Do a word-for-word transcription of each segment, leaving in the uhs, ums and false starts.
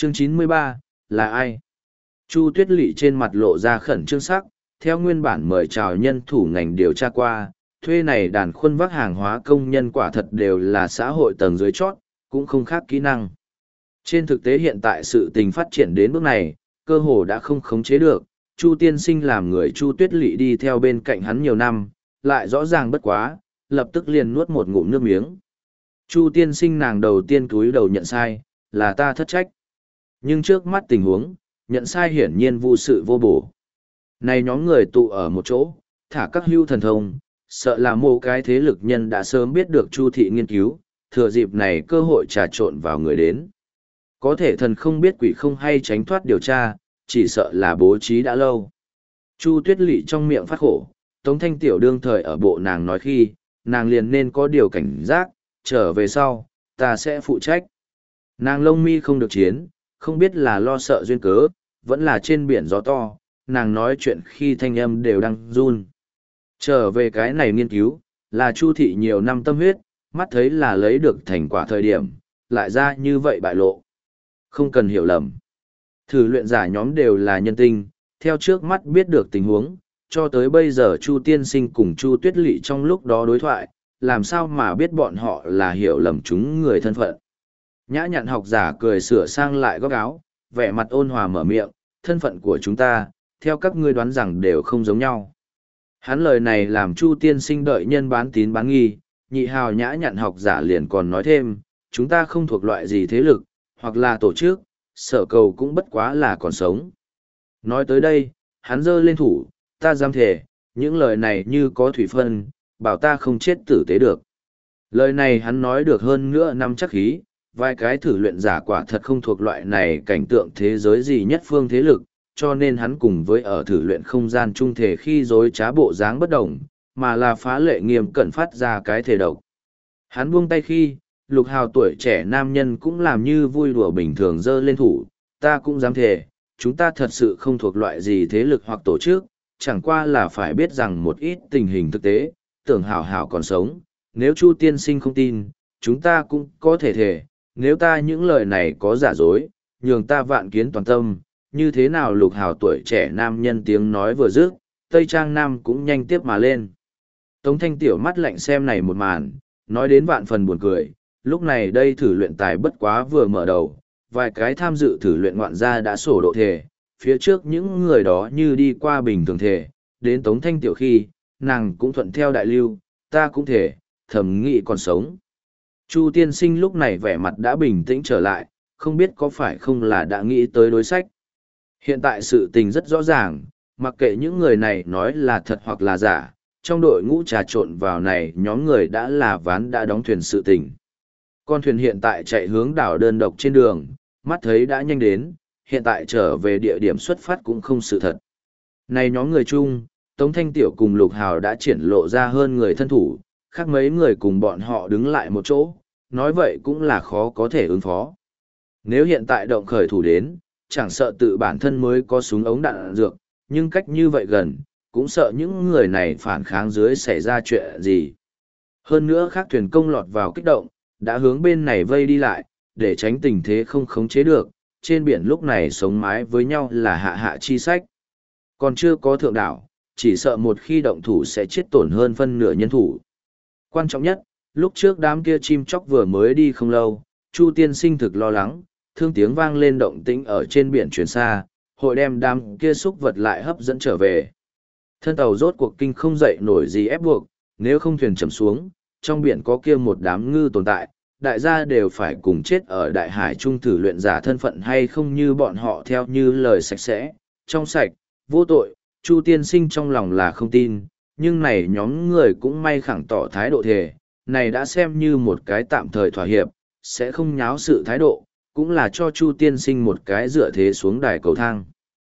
Chương chín mươi ba là ai? Chu Tuyết Lệ trên mặt lộ ra khẩn trương sắc, theo nguyên bản mời chào nhân thủ ngành điều tra qua, thuê này đàn khuân vác hàng hóa công nhân quả thật đều là xã hội tầng dưới chót, cũng không khác kỹ năng. Trên thực tế hiện tại sự tình phát triển đến bước này, cơ hồ đã không khống chế được, Chu tiên sinh làm người Chu Tuyết Lệ đi theo bên cạnh hắn nhiều năm, lại rõ ràng bất quá, lập tức liền nuốt một ngụm nước miếng. Chu tiên sinh nàng đầu tiên cúi đầu nhận sai, là ta thất trách. Nhưng trước mắt tình huống, nhận sai hiển nhiên vô sự vô bổ. Này nhóm người tụ ở một chỗ, thả các hưu thần thông, sợ là mô cái thế lực nhân đã sớm biết được Chu thị nghiên cứu, thừa dịp này cơ hội trà trộn vào người đến. Có thể thần không biết quỷ không hay tránh thoát điều tra, chỉ sợ là bố trí đã lâu. Chu Tuyết Lệ trong miệng phát khổ, Tống Thanh Tiểu đương thời ở bộ nàng nói khi, nàng liền nên có điều cảnh giác, trở về sau, ta sẽ phụ trách. Nàng lông mi không được chiến, không biết là lo sợ duyên cớ, vẫn là trên biển gió to, nàng nói chuyện khi thanh âm đều đang run. Trở về cái này nghiên cứu, là Chu thị nhiều năm tâm huyết, mắt thấy là lấy được thành quả thời điểm, lại ra như vậy bại lộ. Không cần hiểu lầm. Thử luyện giả nhóm đều là nhân tinh, theo trước mắt biết được tình huống, cho tới bây giờ Chu tiên sinh cùng Chu Tuyết Lệ trong lúc đó đối thoại, làm sao mà biết bọn họ là hiểu lầm chúng người thân phận. Nhã nhặn học giả cười sửa sang lại góc áo, vẻ mặt ôn hòa mở miệng, thân phận của chúng ta, theo các ngươi đoán rằng đều không giống nhau. Hắn lời này làm Chu tiên sinh đợi nhân bán tín bán nghi, nhị hào nhã nhặn học giả liền còn nói thêm, chúng ta không thuộc loại gì thế lực, hoặc là tổ chức, sở cầu cũng bất quá là còn sống. Nói tới đây, hắn giơ lên thủ, ta dám thề, những lời này như có thủy phân, bảo ta không chết tử tế được. Lời này hắn nói được hơn nữa năm chắc khí, vài cái thử luyện giả quả thật không thuộc loại này cảnh tượng thế giới gì nhất phương thế lực, cho nên hắn cùng với ở thử luyện không gian trung thể khi dối trá bộ dáng bất đồng, mà là phá lệ nghiêm cẩn phát ra cái thể độc. Hắn buông tay khi, lục hào tuổi trẻ nam nhân cũng làm như vui đùa bình thường dơ lên thủ, ta cũng dám thề, chúng ta thật sự không thuộc loại gì thế lực hoặc tổ chức, chẳng qua là phải biết rằng một ít tình hình thực tế, tưởng hảo hảo còn sống, nếu Chu tiên sinh không tin, chúng ta cũng có thể thề, nếu ta những lời này có giả dối, nhường ta vạn kiến toàn tâm, như thế nào lục hào tuổi trẻ nam nhân tiếng nói vừa dứt, Tây Trang Nam cũng nhanh tiếp mà lên. Tống Thanh Tiểu mắt lạnh xem này một màn, nói đến vạn phần buồn cười, lúc này đây thử luyện tài bất quá vừa mở đầu, vài cái tham dự thử luyện ngoạn gia đã sổ độ thể, phía trước những người đó như đi qua bình thường thể, đến Tống Thanh Tiểu khi, nàng cũng thuận theo đại lưu, ta cũng thể, thầm nghĩ còn sống. Chu tiên sinh lúc này vẻ mặt đã bình tĩnh trở lại, không biết có phải không là đã nghĩ tới đối sách. Hiện tại sự tình rất rõ ràng, mặc kệ những người này nói là thật hoặc là giả, trong đội ngũ trà trộn vào này nhóm người đã là ván đã đóng thuyền sự tình. Con thuyền hiện tại chạy hướng đảo đơn độc trên đường, mắt thấy đã nhanh đến, hiện tại trở về địa điểm xuất phát cũng không sự thật. Này nhóm người chung, Tống Thanh Tiểu cùng Lục Hào đã triển lộ ra hơn người thân thủ, khác mấy người cùng bọn họ đứng lại một chỗ, nói vậy cũng là khó có thể ứng phó. Nếu hiện tại động khởi thủ đến, chẳng sợ tự bản thân mới có súng ống đạn dược, nhưng cách như vậy gần, cũng sợ những người này phản kháng dưới xảy ra chuyện gì. Hơn nữa khác thuyền công lọt vào kích động, đã hướng bên này vây đi lại, để tránh tình thế không khống chế được, trên biển lúc này sống mái với nhau là hạ hạ chi sách. Còn chưa có thượng đảo, chỉ sợ một khi động thủ sẽ chết tổn hơn phân nửa nhân thủ. Quan trọng nhất, lúc trước đám kia chim chóc vừa mới đi không lâu, Chu tiên sinh thực lo lắng, thương tiếng vang lên động tĩnh ở trên biển truyền xa, hội đem đám kia xúc vật lại hấp dẫn trở về. Thân tàu rốt cuộc kinh không dậy nổi gì ép buộc, nếu không thuyền chầm xuống, trong biển có kia một đám ngư tồn tại, đại gia đều phải cùng chết ở đại hải trung thử luyện giả thân phận hay không như bọn họ theo như lời sạch sẽ, trong sạch, vô tội, Chu tiên sinh trong lòng là không tin, nhưng này nhóm người cũng may khẳng tỏ thái độ thề, này đã xem như một cái tạm thời thỏa hiệp, sẽ không nháo sự thái độ, cũng là cho Chu tiên sinh một cái dựa thế xuống đài cầu thang.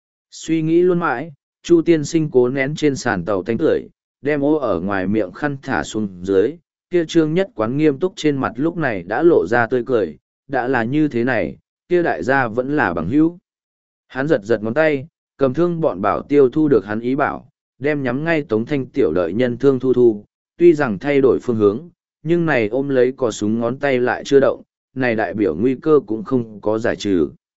Suy nghĩ luôn mãi, Chu tiên sinh cố nén trên sàn tàu tanh tưởi, đem ô ở ngoài miệng khăn thả xuống dưới, kia trương nhất quán nghiêm túc trên mặt lúc này đã lộ ra tươi cười, đã là như thế này, kia đại gia vẫn là bằng hữu. Hắn giật giật ngón tay, cầm thương bọn bảo tiêu thu được hắn ý bảo, đem nhắm ngay Tống Thanh Tiểu đợi nhân thương thu thu, tuy rằng thay đổi phương hướng, nhưng này ôm lấy cò súng ngón tay lại chưa động, này đại biểu nguy cơ cũng không có giải trừ.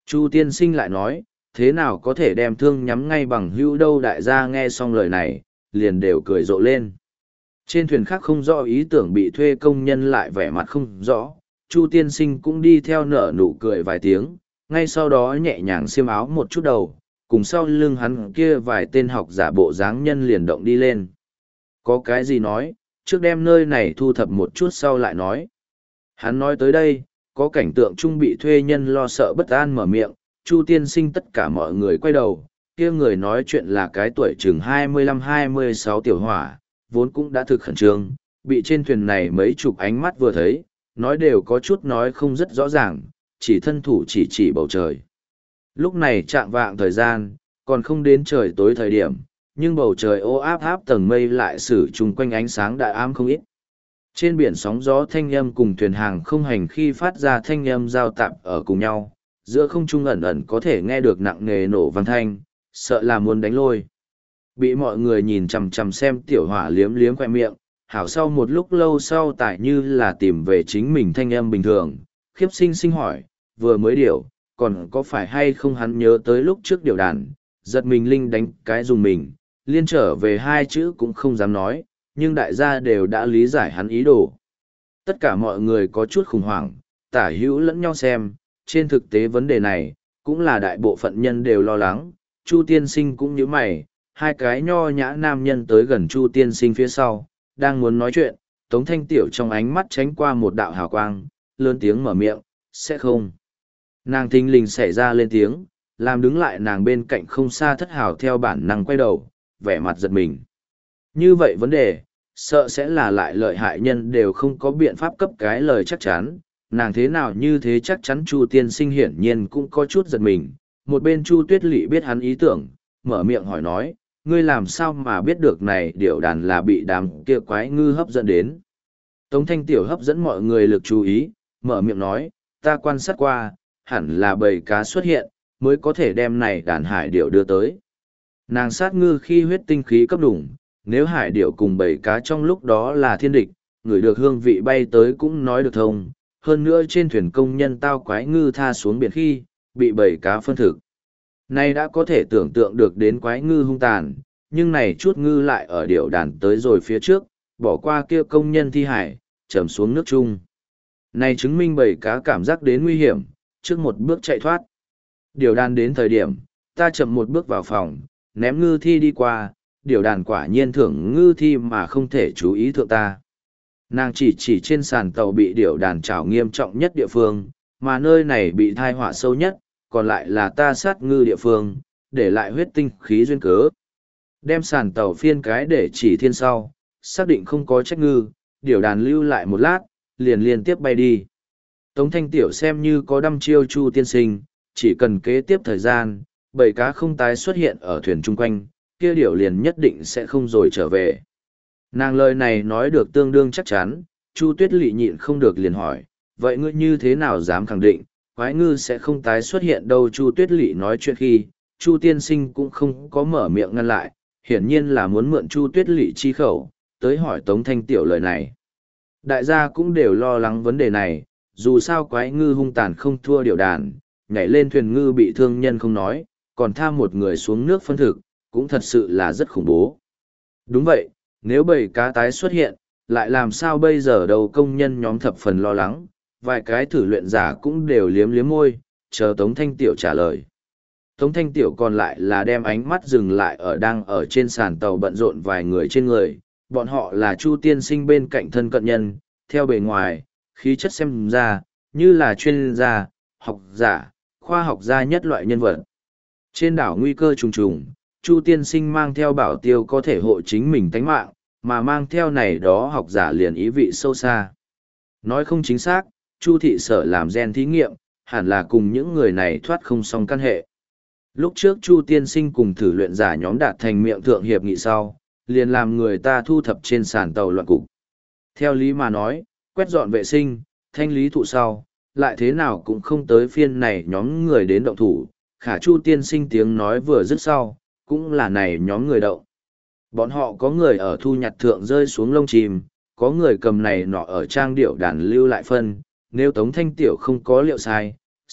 Chu tiên sinh lại nói, thế nào có thể đem thương nhắm ngay bằng hữu đâu. Đại gia nghe xong lời này, liền đều cười rộ lên. Trên thuyền khác không rõ ý tưởng bị thuê công nhân lại vẻ mặt không rõ, Chu tiên sinh cũng đi theo nở nụ cười vài tiếng, ngay sau đó nhẹ nhàng xiêm áo một chút đầu, cùng sau lưng hắn kia vài tên học giả bộ dáng nhân liền động đi lên. Có cái gì nói, trước đem nơi này thu thập một chút sau lại nói. Hắn nói tới đây, có cảnh tượng trung bị thuê nhân lo sợ bất an mở miệng, Chu tiên sinh tất cả mọi người quay đầu, kia người nói chuyện là cái tuổi chừng hai mươi lăm hai mươi sáu tiểu hỏa, vốn cũng đã thực khẩn trương, bị trên thuyền này mấy chục ánh mắt vừa thấy, nói đều có chút nói không rất rõ ràng, chỉ thân thủ chỉ chỉ bầu trời. Lúc này chạng vạng thời gian, còn không đến trời tối thời điểm, nhưng bầu trời ô áp áp tầng mây lại sử chung quanh ánh sáng đại ám không ít. Trên biển sóng gió thanh âm cùng thuyền hàng không hành khi phát ra thanh âm giao tạp ở cùng nhau, giữa không trung ẩn ẩn có thể nghe được nặng nề nổ vang thanh, sợ là muốn đánh lôi. Bị mọi người nhìn chằm chằm xem tiểu hỏa liếm liếm khoe miệng, hảo sau một lúc lâu sau tại như là tìm về chính mình thanh âm bình thường, khiếp sinh sinh hỏi, vừa mới điều, còn có phải hay không hắn nhớ tới lúc trước điều đàn, giật mình linh đánh cái dùng mình, liên trở về hai chữ cũng không dám nói, nhưng đại gia đều đã lý giải hắn ý đồ. Tất cả mọi người có chút khủng hoảng, tả hữu lẫn nhau xem, trên thực tế vấn đề này, cũng là đại bộ phận nhân đều lo lắng, Chu tiên sinh cũng như mày, hai cái nho nhã nam nhân tới gần Chu tiên sinh phía sau, đang muốn nói chuyện, Tống Thanh Tiểu trong ánh mắt tránh qua một đạo hào quang, lớn tiếng mở miệng, sẽ không. Nàng thình lình xảy ra lên tiếng, làm đứng lại nàng bên cạnh không xa thất hào theo bản năng quay đầu, vẻ mặt giật mình. Như vậy vấn đề, sợ sẽ là lại lợi hại nhân đều không có biện pháp cấp cái lời chắc chắn, nàng thế nào như thế chắc chắn Chu tiên sinh hiển nhiên cũng có chút giật mình. Một bên Chu Tuyết Lệ biết hắn ý tưởng, mở miệng hỏi nói, ngươi làm sao mà biết được này điệu đàn là bị đám kia quái ngư hấp dẫn đến. Tống Thanh Tiểu hấp dẫn mọi người lực chú ý, mở miệng nói, ta quan sát qua, hẳn là bầy cá xuất hiện, mới có thể đem này đàn hải điệu đưa tới. Nàng sát ngư khi huyết tinh khí cấp đủng, nếu hải điệu cùng bầy cá trong lúc đó là thiên địch, người được hương vị bay tới cũng nói được thông, hơn nữa trên thuyền công nhân tao quái ngư tha xuống biển khi, bị bầy cá phân thực. Nay đã có thể tưởng tượng được đến quái ngư hung tàn, nhưng này chút ngư lại ở điệu đàn tới rồi phía trước, bỏ qua kia công nhân thi hải, trầm xuống nước chung. Này chứng minh bầy cá cảm giác đến nguy hiểm, trước một bước chạy thoát. Điều đàn đến thời điểm, ta chậm một bước vào phòng, ném ngư thi đi qua, điều đàn quả nhiên thưởng ngư thi mà không thể chú ý thượng ta. Nàng chỉ chỉ trên sàn tàu bị điều đàn trảo nghiêm trọng nhất địa phương, mà nơi này bị thai họa sâu nhất, còn lại là ta sát ngư địa phương, để lại huyết tinh khí duyên cớ. Đem sàn tàu phiên cái để chỉ thiên sau, xác định không có trách ngư, điều đàn lưu lại một lát, liền liên tiếp bay đi. Tống Thanh Tiểu xem như có đăm chiêu Chu tiên sinh, chỉ cần kế tiếp thời gian, bầy cá không tái xuất hiện ở thuyền chung quanh, kia điều liền nhất định sẽ không rồi trở về. Nàng lời này nói được tương đương chắc chắn, Chu Tuyết Lệ nhịn không được liền hỏi, vậy ngươi như thế nào dám khẳng định, quái ngư sẽ không tái xuất hiện đâu. Chu Tuyết Lệ nói chuyện khi, Chu tiên sinh cũng không có mở miệng ngăn lại, hiển nhiên là muốn mượn Chu Tuyết Lệ chi khẩu, tới hỏi Tống Thanh Tiểu lời này. Đại gia cũng đều lo lắng vấn đề này, dù sao quái ngư hung tàn không thua điệu đàn, nhảy lên thuyền ngư bị thương nhân không nói, còn tha một người xuống nước phân thực, cũng thật sự là rất khủng bố. Đúng vậy, nếu bầy cá tái xuất hiện, lại làm sao bây giờ đầu công nhân nhóm thập phần lo lắng, vài cái thử luyện giả cũng đều liếm liếm môi, chờ Tống Thanh Tiểu trả lời. Tống Thanh Tiểu còn lại là đem ánh mắt dừng lại ở đang ở trên sàn tàu bận rộn vài người trên người, bọn họ là Chu tiên sinh bên cạnh thân cận nhân, theo bề ngoài, khí chất xem ra, như là chuyên gia, học giả, khoa học gia nhất loại nhân vật. Trên đảo nguy cơ trùng trùng, Chu tiên sinh mang theo bảo tiêu có thể hộ chính mình tánh mạng, mà mang theo này đó học giả liền ý vị sâu xa. Nói không chính xác, Chu thị sở làm gen thí nghiệm, hẳn là cùng những người này thoát không xong căn hệ. Lúc trước Chu tiên sinh cùng thử luyện giả nhóm đạt thành miệng thượng hiệp nghị sau, liền làm người ta thu thập trên sàn tàu loạn cục. Theo lý mà nói, quét dọn vệ sinh, thanh lý thụ sau, lại thế nào cũng không tới phiên này nhóm người đến động thủ, khả Chu tiên sinh tiếng nói vừa dứt sau, cũng là này nhóm người động. Bọn họ có người ở thu nhặt thượng rơi xuống lông chim, có người cầm này nọ ở trang điệu đàn lưu lại phân, nếu Tống Thanh Tiểu không có liệu sai,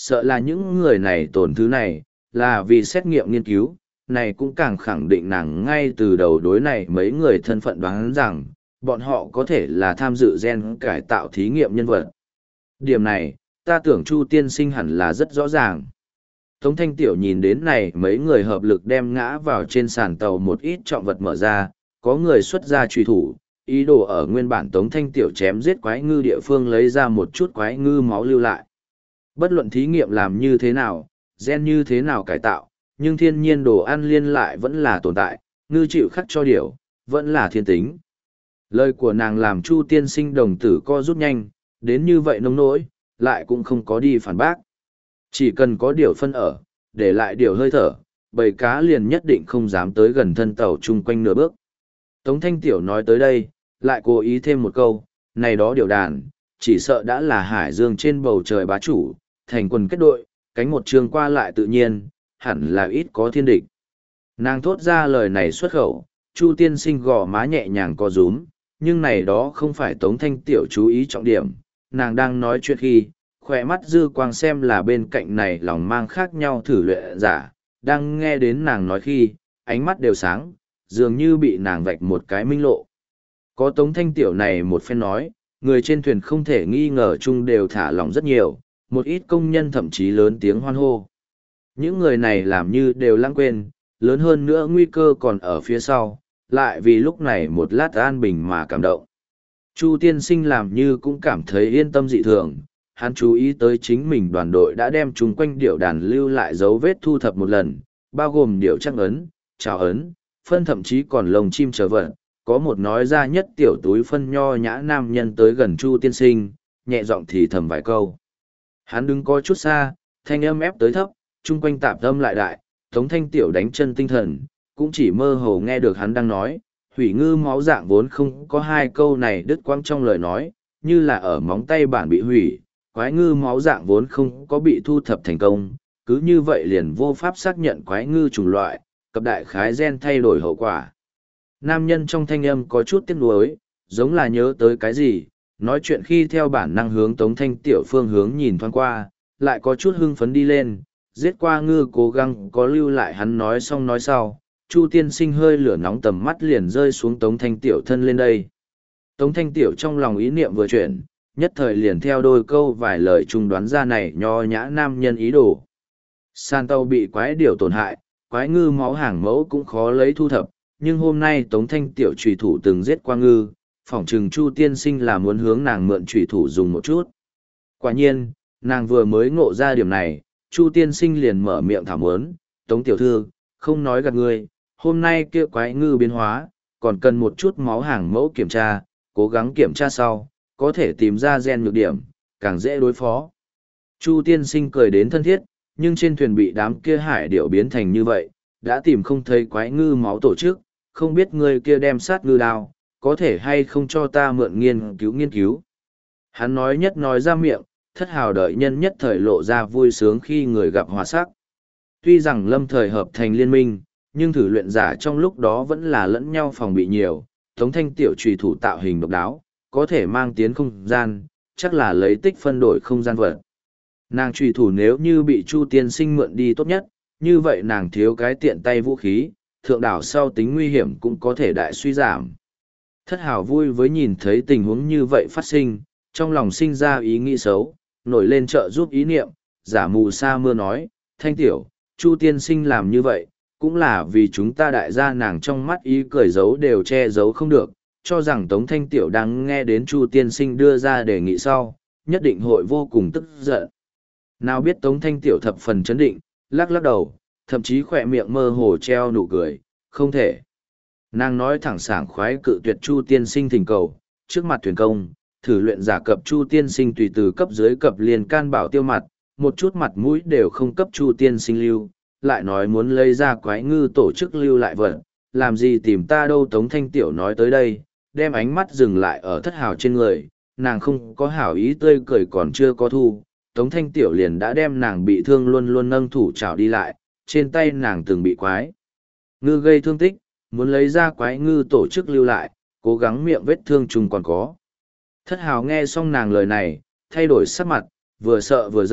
Sợ là những người này tổn thứ này, là vì xét nghiệm nghiên cứu, này cũng càng khẳng định nàng ngay từ đầu đối này mấy người thân phận đoán rằng, bọn họ có thể là tham dự gen cải tạo thí nghiệm nhân vật. Điểm này, ta tưởng Chu tiên sinh hẳn là rất rõ ràng. Tống Thanh Tiểu nhìn đến này mấy người hợp lực đem ngã vào trên sàn tàu một ít trọng vật mở ra, có người xuất ra truy thủ, ý đồ ở nguyên bản Tống Thanh Tiểu chém giết quái ngư địa phương lấy ra một chút quái ngư máu lưu lại. Bất luận thí nghiệm làm như thế nào, gen như thế nào cải tạo, nhưng thiên nhiên đồ ăn liên lại vẫn là tồn tại, ngư chịu khắc cho điều, vẫn là thiên tính. Lời của nàng làm Chu tiên sinh đồng tử co rút nhanh, đến như vậy nông nỗi, lại cũng không có đi phản bác. Chỉ cần có điều phân ở, để lại điều hơi thở, bầy cá liền nhất định không dám tới gần thân tàu chung quanh nửa bước. Tống Thanh Tiểu nói tới đây, lại cố ý thêm một câu, này đó điều đàn, chỉ sợ đã là hải dương trên bầu trời bá chủ, thành quần kết đội, cánh một trường qua lại tự nhiên, hẳn là ít có thiên địch. Nàng thốt ra lời này xuất khẩu, Chu tiên sinh gò má nhẹ nhàng co rúm, nhưng này đó không phải Tống Thanh Tiểu chú ý trọng điểm, nàng đang nói chuyện khi, khỏe mắt dư quang xem là bên cạnh này lòng mang khác nhau thử luyện giả, đang nghe đến nàng nói khi, ánh mắt đều sáng, dường như bị nàng vạch một cái minh lộ. Có Tống Thanh Tiểu này một phen nói, người trên thuyền không thể nghi ngờ chung đều thả lỏng rất nhiều, một ít công nhân thậm chí lớn tiếng hoan hô. Những người này làm như đều lãng quên, lớn hơn nữa nguy cơ còn ở phía sau, lại vì lúc này một lát an bình mà cảm động. Chu tiên sinh làm như cũng cảm thấy yên tâm dị thường, hắn chú ý tới chính mình đoàn đội đã đem chúng quanh điệu đàn lưu lại dấu vết thu thập một lần, bao gồm điệu trắc ấn, trào ấn, phân thậm chí còn lồng chim trở vận. Có một nói ra nhất tiểu túi phân nho nhã nam nhân tới gần Chu tiên sinh, nhẹ giọng thì thầm vài câu. Hắn đứng có chút xa, thanh âm ép tới thấp, chung quanh tạp âm lại đại, Tống Thanh Tiểu đánh chân tinh thần, cũng chỉ mơ hồ nghe được hắn đang nói, hủy ngư máu dạng vốn không có hai câu này đứt quãng trong lời nói, như là ở móng tay bản bị hủy, quái ngư máu dạng vốn không có bị thu thập thành công, cứ như vậy liền vô pháp xác nhận quái ngư chủng loại, cập đại khái gen thay đổi hậu quả. Nam nhân trong thanh âm có chút tiếc nuối, giống là nhớ tới cái gì, nói chuyện khi theo bản năng hướng Tống Thanh Tiểu phương hướng nhìn thoáng qua, lại có chút hưng phấn đi lên, giết qua ngư cố gắng có lưu lại hắn nói xong nói sau, Chu tiên sinh hơi lửa nóng tầm mắt liền rơi xuống Tống Thanh Tiểu thân lên đây. Tống Thanh Tiểu trong lòng ý niệm vừa chuyển, nhất thời liền theo đôi câu vài lời trung đoán ra này nho nhã nam nhân ý đồ. San tàu bị quái điều tổn hại, quái ngư máu hàng mẫu cũng khó lấy thu thập, nhưng hôm nay Tống Thanh Tiểu trùy thủ từng giết qua ngư, phỏng chừng Chu tiên sinh là muốn hướng nàng mượn trùy thủ dùng một chút. Quả nhiên, nàng vừa mới ngộ ra điểm này, Chu tiên sinh liền mở miệng thảo muốn, Tống tiểu thư, không nói gạt ngươi, hôm nay kia quái ngư biến hóa, còn cần một chút máu hàng mẫu kiểm tra, cố gắng kiểm tra sau, có thể tìm ra gen nhược điểm, càng dễ đối phó. Chu tiên sinh cười đến thân thiết, nhưng trên thuyền bị đám kia hải điệu biến thành như vậy, đã tìm không thấy quái ngư máu tổ chức, không biết người kia đem sát ngư đao, có thể hay không cho ta mượn nghiên cứu nghiên cứu. Hắn nói nhất nói ra miệng, thất hào đợi nhân nhất thời lộ ra vui sướng khi người gặp hòa sắc. Tuy rằng lâm thời hợp thành liên minh, nhưng thử luyện giả trong lúc đó vẫn là lẫn nhau phòng bị nhiều, Tống Thanh Tiểu trùy thủ tạo hình độc đáo, có thể mang tiến không gian, chắc là lấy tích phân đổi không gian vật. Nàng trùy thủ nếu như bị Chu tiên sinh mượn đi tốt nhất, như vậy nàng thiếu cái tiện tay vũ khí, thượng đảo sau tính nguy hiểm cũng có thể đại suy giảm. Thất hào vui với nhìn thấy tình huống như vậy phát sinh, trong lòng sinh ra ý nghĩ xấu, nổi lên trợ giúp ý niệm, giả mù sa mưa nói, Thanh Tiểu, Chu tiên sinh làm như vậy, cũng là vì chúng ta đại gia nàng trong mắt ý cười giấu đều che giấu không được, cho rằng Tống Thanh Tiểu đang nghe đến Chu tiên sinh đưa ra đề nghị sau, nhất định hội vô cùng tức giận. Nào biết Tống Thanh Tiểu thập phần chấn định, lắc lắc đầu, thậm chí khỏe miệng mơ hồ treo nụ cười, không thể. Nàng nói thẳng sảng khoái cự tuyệt Chu tiên sinh thỉnh cầu, trước mặt thuyền công, thử luyện giả cập Chu tiên sinh tùy từ cấp dưới cập liền can bảo tiêu mặt, một chút mặt mũi đều không cấp Chu tiên sinh lưu, lại nói muốn lấy ra quái ngư tổ chức lưu lại vật, làm gì tìm ta đâu. Tống Thanh Tiểu nói tới đây, đem ánh mắt dừng lại ở thất hào trên người, nàng không có hảo ý tươi cười còn chưa có thu, Tống Thanh Tiểu liền đã đem nàng bị thương luôn luôn nâng thủ trào đi lại, trên tay nàng từng bị quái ngư gây thương tích, muốn lấy ra quái ngư tổ chức lưu lại, cố gắng miệng vết thương chung còn có. Thất hào nghe xong nàng lời này, thay đổi sắc mặt, vừa sợ vừa giận,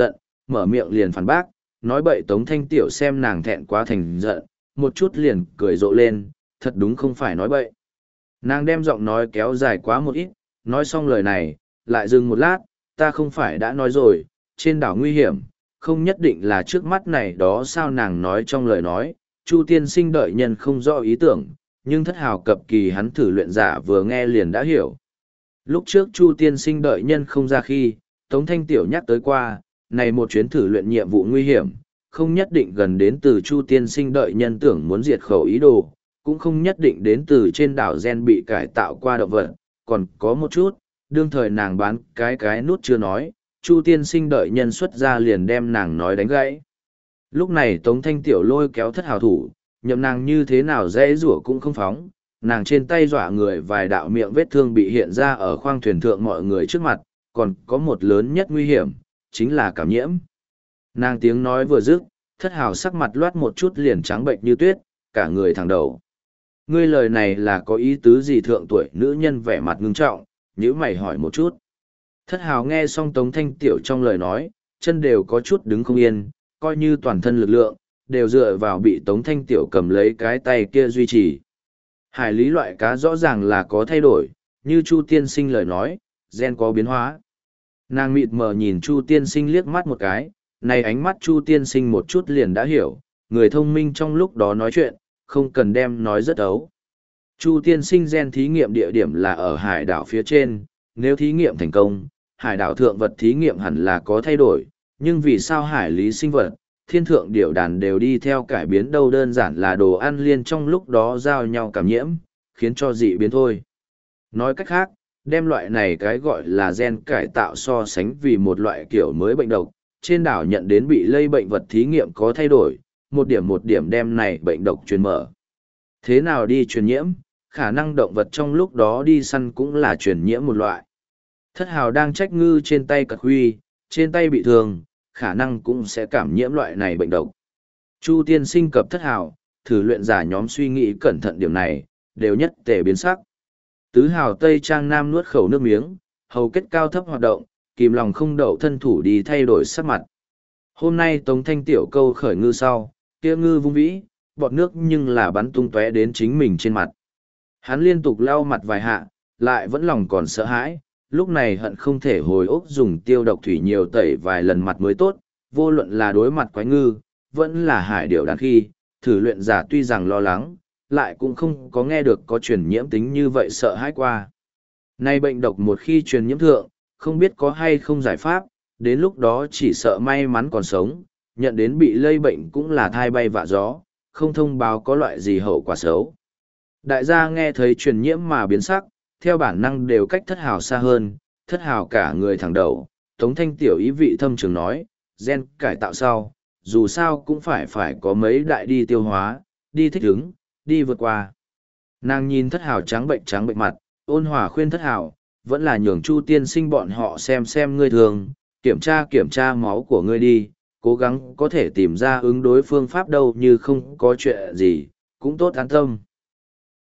mở miệng liền phản bác, nói bậy Tống Thanh Tiểu xem nàng thẹn quá thành giận, một chút liền cười rộ lên, thật đúng không phải nói bậy. Nàng đem giọng nói kéo dài quá một ít, nói xong lời này, lại dừng một lát, ta không phải đã nói rồi, trên đảo nguy hiểm, không nhất định là trước mắt này đó sao nàng nói trong lời nói, Chu tiên sinh đợi nhân không rõ ý tưởng, nhưng thất hào cập kỳ hắn thử luyện giả vừa nghe liền đã hiểu. Lúc trước Chu tiên sinh đợi nhân không ra khi, Tống Thanh Tiểu nhắc tới qua, này một chuyến thử luyện nhiệm vụ nguy hiểm, không nhất định gần đến từ Chu tiên sinh đợi nhân tưởng muốn diệt khẩu ý đồ, cũng không nhất định đến từ trên đảo gen bị cải tạo qua động vật, còn có một chút, đương thời nàng bán cái cái nút chưa nói, Chu tiên sinh đợi nhân xuất ra liền đem nàng nói đánh gãy. Lúc này Tống Thanh Tiểu lôi kéo thất hào thủ, nhậm nàng như thế nào dễ rủa cũng không phóng, nàng trên tay dọa người vài đạo miệng vết thương bị hiện ra ở khoang thuyền thượng mọi người trước mặt, còn có một lớn nhất nguy hiểm, chính là cảm nhiễm. Nàng tiếng nói vừa dứt, thất hào sắc mặt loát một chút liền trắng bệnh như tuyết, cả người thẳng đầu. Ngươi lời này là có ý tứ gì thượng tuổi nữ nhân vẻ mặt ngưng trọng, nhữ mày hỏi một chút. Thất hào nghe xong Tống Thanh Tiểu trong lời nói, chân đều có chút đứng không yên, coi như toàn thân lực lượng, đều dựa vào bị Tống Thanh Tiểu cầm lấy cái tay kia duy trì. Hải lý loại cá rõ ràng là có thay đổi, như Chu tiên sinh lời nói, gen có biến hóa. Nàng mịt mờ nhìn Chu tiên sinh liếc mắt một cái, này ánh mắt Chu tiên sinh một chút liền đã hiểu, người thông minh trong lúc đó nói chuyện, không cần đem nói rất ấu. Chu tiên sinh gen thí nghiệm địa điểm là ở hải đảo phía trên, nếu thí nghiệm thành công, hải đảo thượng vật thí nghiệm hẳn là có thay đổi, nhưng vì sao hải lý sinh vật, thiên thượng điểu đàn đều đi theo cải biến đâu đơn giản là đồ ăn liên trong lúc đó giao nhau cảm nhiễm, khiến cho dị biến thôi. Nói cách khác, đem loại này cái gọi là gen cải tạo so sánh vì một loại kiểu mới bệnh độc, trên đảo nhận đến bị lây bệnh vật thí nghiệm có thay đổi, một điểm một điểm đem này bệnh độc truyền mở. Thế nào đi truyền nhiễm, khả năng động vật trong lúc đó đi săn cũng là truyền nhiễm một loại. Thất hào đang trách ngư trên tay cật huy, trên tay bị thương, khả năng cũng sẽ cảm nhiễm loại này bệnh độc. Chu tiên sinh cập thất hào, thử luyện giả nhóm suy nghĩ cẩn thận điểm này, đều nhất tề biến sắc. Tứ hào Tây Trang Nam nuốt khẩu nước miếng, hầu kết cao thấp hoạt động, kìm lòng không đậu thân thủ đi thay đổi sắc mặt. Hôm nay Tống Thanh Tiểu câu khởi ngư sau, kia ngư vung vĩ, bọt nước nhưng là bắn tung tóe đến chính mình trên mặt. Hắn liên tục lau mặt vài hạ, lại vẫn lòng còn sợ hãi, lúc này hận không thể hồi ốc dùng tiêu độc thủy nhiều tẩy vài lần mặt mới tốt, vô luận là đối mặt quái ngư, vẫn là hải điểu đàn khi, thử luyện giả tuy rằng lo lắng, lại cũng không có nghe được có truyền nhiễm tính như vậy sợ hãi qua. Nay bệnh độc một khi truyền nhiễm thượng, không biết có hay không giải pháp, đến lúc đó chỉ sợ may mắn còn sống, nhận đến bị lây bệnh cũng là thai bay vạ gió, không thông báo có loại gì hậu quả xấu. Đại gia nghe thấy truyền nhiễm mà biến sắc, theo bản năng đều cách thất hào xa hơn, thất hào cả người thẳng đầu, Tống Thanh Tiểu ý vị thâm trường nói, gen cải tạo sau, dù sao cũng phải phải có mấy đại đi tiêu hóa, đi thích ứng, đi vượt qua. Nàng nhìn thất hào trắng bệnh trắng bệnh mặt, ôn hòa khuyên thất hào, vẫn là nhường Chu tiên sinh bọn họ xem xem ngươi thường, kiểm tra kiểm tra máu của ngươi đi, cố gắng có thể tìm ra ứng đối phương pháp đâu như không có chuyện gì, cũng tốt an tâm.